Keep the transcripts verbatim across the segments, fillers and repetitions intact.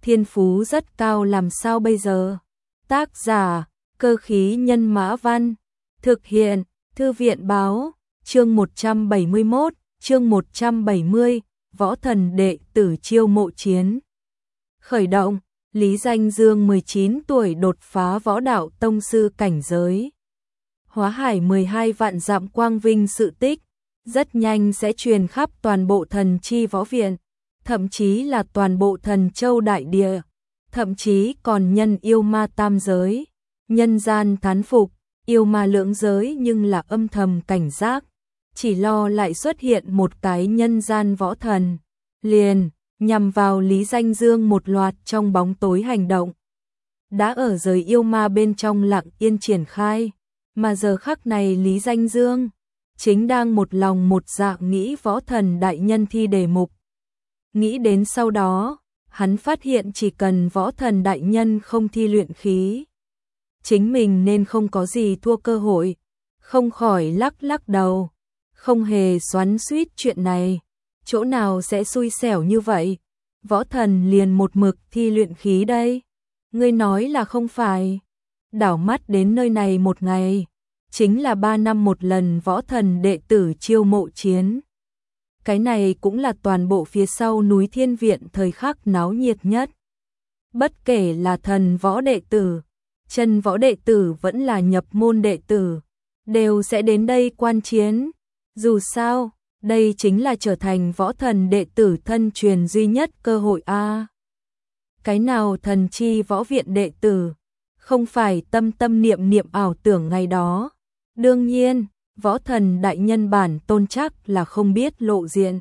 thiên phú rất cao làm sao bây giờ? Tác giả, Cơ khí nhân mã văn, thực hiện, Thư viện báo, chương một trăm bảy mươi mốt, chương một trăm bảy mươi, võ thần đệ tử chiêu mộ chiến. Khởi động, Lý Danh Dương mười chín tuổi đột phá võ đạo tông sư cảnh giới. Hóa hải mười hai vạn dặm quang vinh sự tích, rất nhanh sẽ truyền khắp toàn bộ thần chi võ viện, thậm chí là toàn bộ thần châu đại địa, thậm chí còn nhân yêu ma tam giới, nhân gian thán phục, yêu ma lưỡng giới nhưng là âm thầm cảnh giác, chỉ lo lại xuất hiện một cái nhân gian võ thần, liền nhằm vào Lý Danh Dương một loạt trong bóng tối hành động. Đã ở giới yêu ma bên trong lặng yên triển khai, mà giờ khắc này Lý Danh Dương chính đang một lòng một dạ nghĩ võ thần đại nhân thi đề mục. Nghĩ đến sau đó, hắn phát hiện chỉ cần võ thần đại nhân không thi luyện khí, chính mình nên không có gì thua cơ hội, không khỏi lắc lắc đầu, không hề xoắn xuýt chuyện này, chỗ nào sẽ xui xẻo như vậy, võ thần liền một mực thi luyện khí đây, ngươi nói là không phải, đảo mắt đến nơi này một ngày, chính là ba năm một lần võ thần đệ tử chiêu mộ chiến. Cái này cũng là toàn bộ phía sau núi Thiên Viện thời khắc náo nhiệt nhất. Bất kể là thần võ đệ tử, chân võ đệ tử vẫn là nhập môn đệ tử, đều sẽ đến đây quan chiến. Dù sao, đây chính là trở thành võ thần đệ tử thân truyền duy nhất cơ hội a. Cái nào thần chi võ viện đệ tử, không phải tâm tâm niệm niệm ảo tưởng ngày đó. Đương nhiên, võ thần đại nhân bản tôn chắc là không biết lộ diện.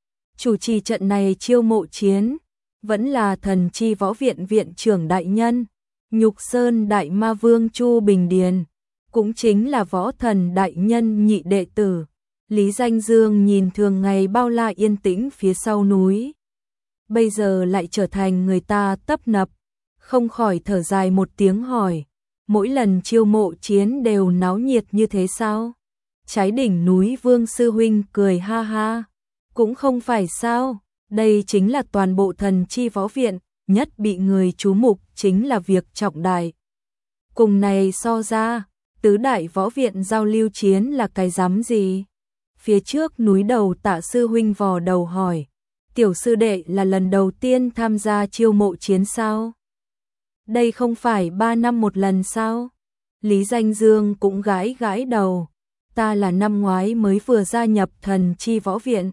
Chủ trì trận này chiêu mộ chiến, vẫn là thần chi võ viện viện trưởng đại nhân, Nhục Sơn đại ma vương Chu Bình Điền, cũng chính là võ thần đại nhân nhị đệ tử. Lý Danh Dương nhìn thường ngày bao la yên tĩnh phía sau núi, bây giờ lại trở thành người ta tấp nập, không khỏi thở dài một tiếng hỏi, mỗi lần chiêu mộ chiến đều náo nhiệt như thế sao? Trái đỉnh núi Vương Sư Huynh cười ha ha, cũng không phải sao, đây chính là toàn bộ thần chi võ viện, nhất bị người chú mục chính là việc trọng đại. Cùng này so ra, tứ đại võ viện giao lưu chiến là cái rắm gì? Phía trước núi đầu Tạ Sư Huynh vò đầu hỏi, tiểu sư đệ là lần đầu tiên tham gia chiêu mộ chiến sao? Đây không phải ba năm một lần sao? Lý Danh Dương cũng gãi gãi đầu, ta là năm ngoái mới vừa gia nhập thần chi võ viện.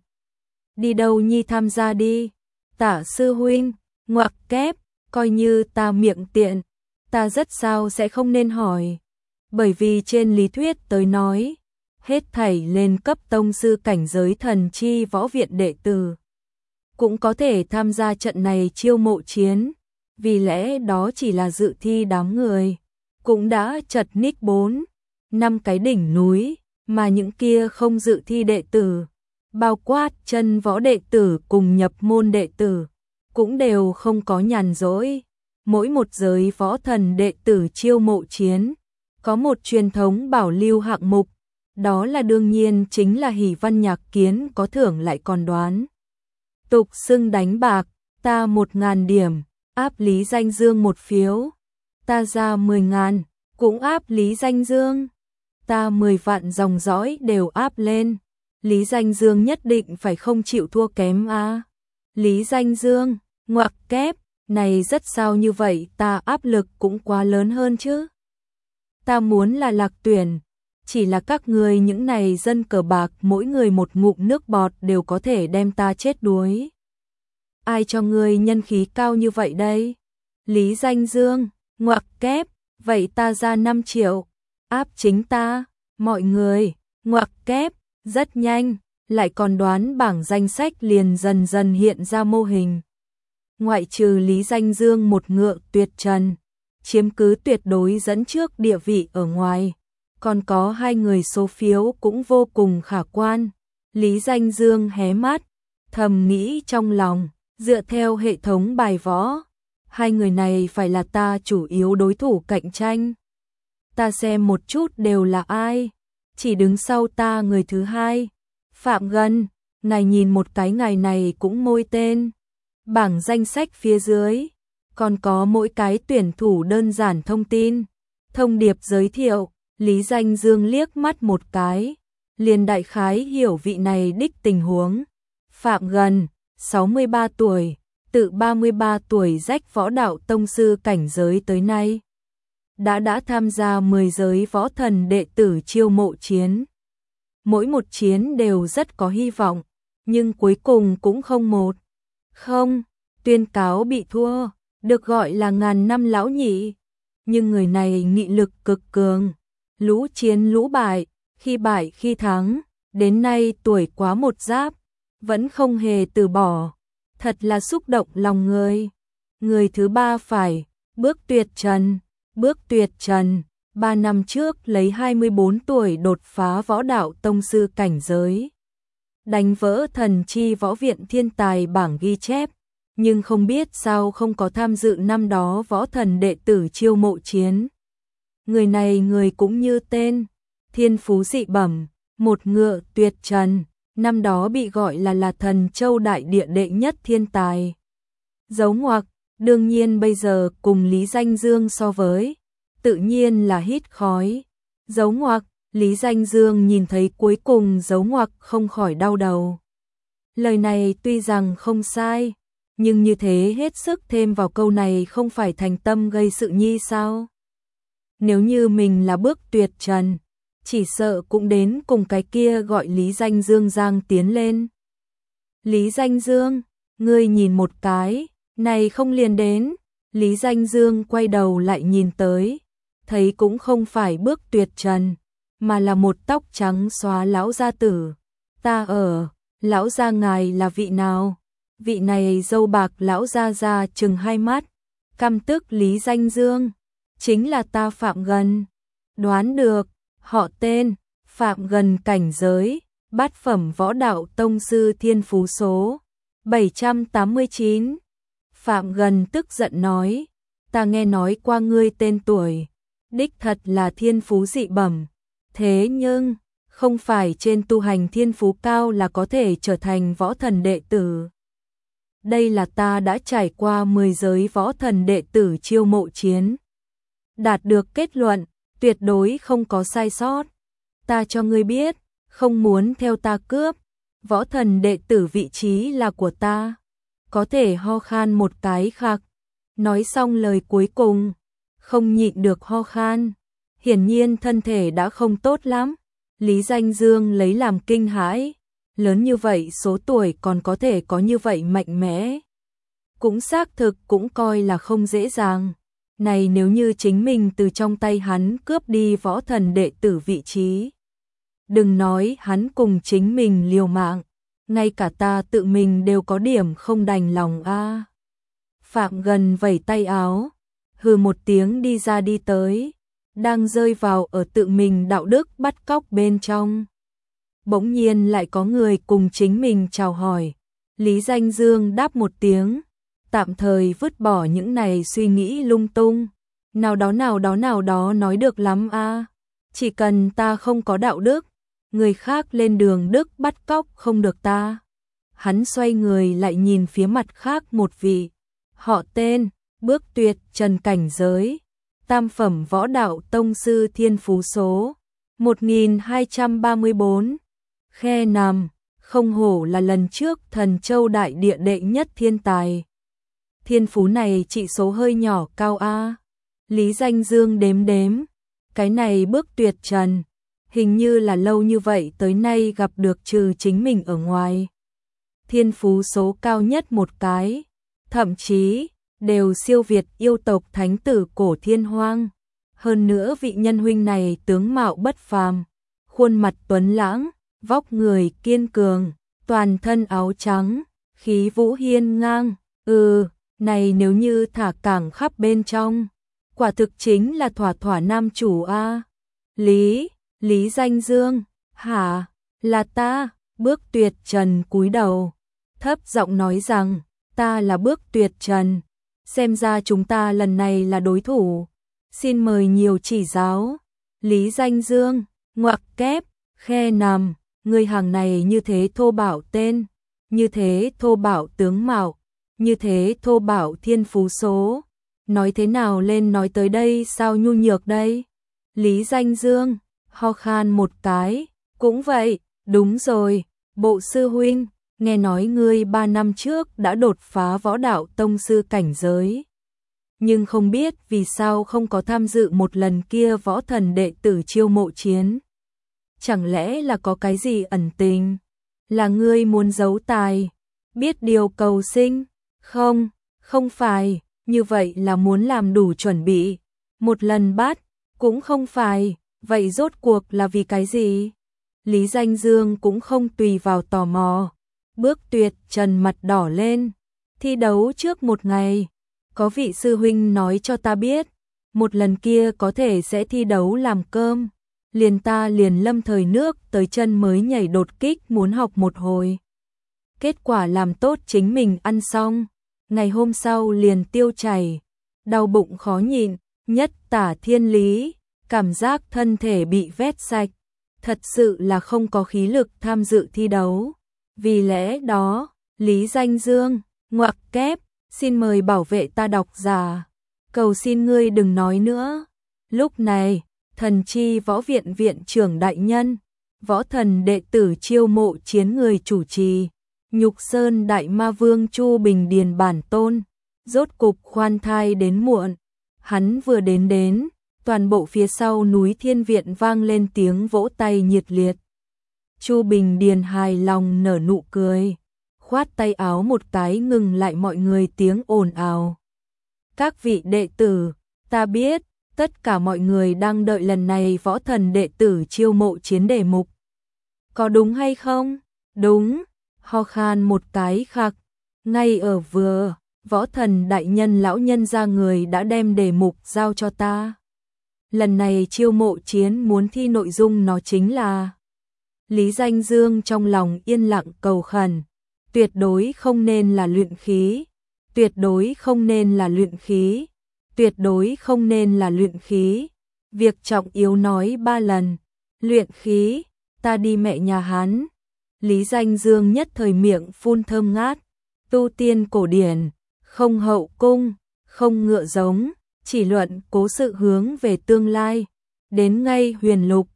Đi đâu nhi tham gia đi? Tạ Sư Huynh, ngoặc kép, coi như ta miệng tiện, ta rất sao sẽ không nên hỏi. Bởi vì trên lý thuyết tới nói, hết thảy lên cấp tông sư cảnh giới thần chi võ viện đệ tử, cũng có thể tham gia trận này chiêu mộ chiến, vì lẽ đó chỉ là dự thi đám người, cũng đã chật ních bốn, năm cái đỉnh núi, mà những kia không dự thi đệ tử, bao quát chân võ đệ tử cùng nhập môn đệ tử, cũng đều không có nhàn rỗi. Mỗi một giới võ thần đệ tử chiêu mộ chiến, có một truyền thống bảo lưu hạng mục, đó là đương nhiên chính là hỷ văn nhạc kiến có thưởng lại còn đoán. Tục xưng đánh bạc, ta một ngàn điểm, áp Lý Danh Dương một phiếu, ta ra mười ngàn, cũng áp Lý Danh Dương, ta mười vạn dòng dõi đều áp lên, Lý Danh Dương nhất định phải không chịu thua kém a. Lý Danh Dương, ngoặc kép, này rất sao như vậy, ta áp lực cũng quá lớn hơn chứ. Ta muốn là lạc tuyển, chỉ là các người những này dân cờ bạc mỗi người một ngụm nước bọt đều có thể đem ta chết đuối. Ai cho ngươi nhân khí cao như vậy đây? Lý Danh Dương, ngoặc kép, vậy ta ra năm triệu, áp chính ta, mọi người, ngoặc kép, rất nhanh, lại còn đoán bảng danh sách liền dần dần hiện ra mô hình. Ngoại trừ Lý Danh Dương một ngựa tuyệt trần, chiếm cứ tuyệt đối dẫn trước địa vị ở ngoài, còn có hai người số phiếu cũng vô cùng khả quan. Lý Danh Dương hé mắt, thầm nghĩ trong lòng, dựa theo hệ thống bài võ, hai người này phải là ta chủ yếu đối thủ cạnh tranh. Ta xem một chút đều là ai, chỉ đứng sau ta người thứ hai, Phạm Ngân, ngài nhìn một cái ngài này cũng môi tên. Bảng danh sách phía dưới, còn có mỗi cái tuyển thủ đơn giản thông tin, thông điệp giới thiệu. Lý Danh Dương liếc mắt một cái, liền đại khái hiểu vị này đích tình huống. Phạm Gần, sáu mươi ba tuổi, tự ba mươi ba tuổi rách võ đạo tông sư cảnh giới tới nay. Đã đã tham gia mười giới võ thần đệ tử chiêu mộ chiến. Mỗi một chiến đều rất có hy vọng, nhưng cuối cùng cũng không một. Không, tuyên cáo bị thua, được gọi là ngàn năm lão nhị. Nhưng người này nghị lực cực cường, lũ chiến lũ bại, khi bại khi thắng, đến nay tuổi quá một giáp, vẫn không hề từ bỏ, thật là xúc động lòng người. Người thứ ba phải, Bước Tuyệt Trần, Bước Tuyệt Trần, ba năm trước lấy hai mươi bốn tuổi đột phá võ đạo tông sư cảnh giới. Đánh vỡ thần chi võ viện thiên tài bảng ghi chép, nhưng không biết sao không có tham dự năm đó võ thần đệ tử chiêu mộ chiến. Người này người cũng như tên, thiên phú dị bẩm, một ngựa tuyệt trần, năm đó bị gọi là là thần châu đại địa đệ nhất thiên tài. Dấu ngoặc, đương nhiên bây giờ cùng Lý Danh Dương so với, tự nhiên là hít khói. Dấu ngoặc, Lý Danh Dương nhìn thấy cuối cùng dấu ngoặc không khỏi đau đầu. Lời này tuy rằng không sai, nhưng như thế hết sức thêm vào câu này không phải thành tâm gây sự nhi sao? Nếu như mình là Bước Tuyệt Trần, chỉ sợ cũng đến cùng cái kia gọi Lý Danh Dương giang tiến lên. Lý Danh Dương, ngươi nhìn một cái, này không liền đến. Lý Danh Dương quay đầu lại nhìn tới, thấy cũng không phải Bước Tuyệt Trần, mà là một tóc trắng xóa lão gia tử. Ta ở, lão gia ngài là vị nào? Vị này râu bạc lão gia gia chừng hai mắt, căm tức Lý Danh Dương, chính là ta Phạm Gần. Đoán được, họ tên, Phạm Gần cảnh giới, bát phẩm võ đạo tông sư thiên phú số bảy trăm tám mươi chín. Phạm Gần tức giận nói, ta nghe nói qua ngươi tên tuổi, đích thật là thiên phú dị bẩm, thế nhưng, không phải trên tu hành thiên phú cao là có thể trở thành võ thần đệ tử. Đây là ta đã trải qua mười giới võ thần đệ tử chiêu mộ chiến, đạt được kết luận, tuyệt đối không có sai sót. Ta cho ngươi biết, không muốn theo ta cướp, võ thần đệ tử vị trí là của ta. Có thể ho khan một cái khạc. Nói xong lời cuối cùng, không nhịn được ho khan. Hiển nhiên thân thể đã không tốt lắm. Lý Danh Dương lấy làm kinh hãi. Lớn như vậy số tuổi còn có thể có như vậy mạnh mẽ. Cũng xác thực cũng coi là không dễ dàng. Này nếu như chính mình từ trong tay hắn cướp đi võ thần đệ tử vị trí. Đừng nói hắn cùng chính mình liều mạng. Ngay cả ta tự mình đều có điểm không đành lòng a. À. Phạm Gần vẩy tay áo, hừ một tiếng đi ra đi tới, đang rơi vào ở tự mình đạo đức bắt cóc bên trong. Bỗng nhiên lại có người cùng chính mình chào hỏi. Lý Danh Dương đáp một tiếng, tạm thời vứt bỏ những này suy nghĩ lung tung. Nào đó nào đó nào đó nói được lắm a. À. Chỉ cần ta không có đạo đức, người khác lên đường đức bắt cóc không được ta. Hắn xoay người lại nhìn phía mặt khác một vị. Họ tên, Bước Tuyệt Trần cảnh giới, tam phẩm võ đạo tông sư thiên phú số một nghìn hai trăm ba mươi bốn. Khe nằm, không hổ là lần trước thần châu đại địa đệ nhất thiên tài. Thiên phú này trị số hơi nhỏ cao a. Lý Danh Dương đếm đếm, cái này Bước Tuyệt Trần, hình như là lâu như vậy tới nay gặp được trừ chính mình ở ngoài. Thiên phú số cao nhất một cái, thậm chí đều siêu việt yêu tộc thánh tử cổ Thiên Hoang. Hơn nữa vị nhân huynh này tướng mạo bất phàm, khuôn mặt tuấn lãng, vóc người kiên cường, toàn thân áo trắng, khí vũ hiên ngang. Ừ, này nếu như thả cảng khắp bên trong, quả thực chính là thỏa thỏa nam chủ a. Lý, Lý Danh Dương, hả, là ta. Bước Tuyệt Trần cúi đầu, thấp giọng nói rằng, ta là Bước Tuyệt Trần, xem ra chúng ta lần này là đối thủ, xin mời nhiều chỉ giáo. Lý Danh Dương, ngoặc kép, khe nằm, người hàng này như thế thô bạo tên, như thế thô bạo tướng mạo, như thế thô bạo thiên phú số. Nói thế nào lên nói tới đây sao nhu nhược đây? Lý Danh Dương, ho khan một cái, cũng vậy, đúng rồi, bộ sư huynh, nghe nói ngươi ba năm trước đã đột phá võ đạo tông sư cảnh giới. Nhưng không biết vì sao không có tham dự một lần kia võ thần đệ tử chiêu mộ chiến. Chẳng lẽ là có cái gì ẩn tình? Là ngươi muốn giấu tài? Biết điều cầu sinh? Không, không phải, như vậy là muốn làm đủ chuẩn bị. Một lần bắt, cũng không phải, vậy rốt cuộc là vì cái gì? Lý Danh Dương cũng không tùy vào tò mò. Bước Tuyệt Trần mặt đỏ lên. Thi đấu trước một ngày, có vị sư huynh nói cho ta biết, một lần kia có thể sẽ thi đấu làm cơm. Liền ta liền lâm thời nước tới chân mới nhảy đột kích muốn học một hồi. Kết quả làm tốt chính mình ăn xong, ngày hôm sau liền tiêu chảy, đau bụng khó nhịn, nhất tả thiên lý, cảm giác thân thể bị vét sạch, thật sự là không có khí lực tham dự thi đấu. Vì lẽ đó, Lý Danh Dương, ngoặc kép, xin mời bảo vệ ta đọc giả, cầu xin ngươi đừng nói nữa. Lúc này, Thần Chi Võ Viện viện trưởng đại nhân, võ thần đệ tử chiêu mộ chiến người chủ trì, Nhục Sơn Đại Ma Vương Chu Bình Điền bản tôn, rốt cục khoan thai đến muộn. Hắn vừa đến đến, toàn bộ phía sau núi Thiên Viện vang lên tiếng vỗ tay nhiệt liệt. Chu Bình Điền hài lòng nở nụ cười, khoát tay áo một cái ngừng lại mọi người tiếng ồn ào. Các vị đệ tử, ta biết, tất cả mọi người đang đợi lần này võ thần đệ tử chiêu mộ chiến đề mục. Có đúng hay không? Đúng, ho khan một cái khạc. Ngay ở vừa, võ thần đại nhân lão nhân ra người đã đem đề mục giao cho ta. Lần này chiêu mộ chiến muốn thi nội dung nó chính là... Lý Danh Dương trong lòng yên lặng cầu khẩn, tuyệt đối không nên là luyện khí, tuyệt đối không nên là luyện khí, tuyệt đối không nên là luyện khí. Việc trọng yếu nói ba lần, luyện khí, ta đi mẹ nhà hắn. Lý Danh Dương nhất thời miệng phun thơm ngát, tu tiên cổ điển, không hậu cung, không ngựa giống, chỉ luận cố sự hướng về tương lai, đến ngay huyền lục,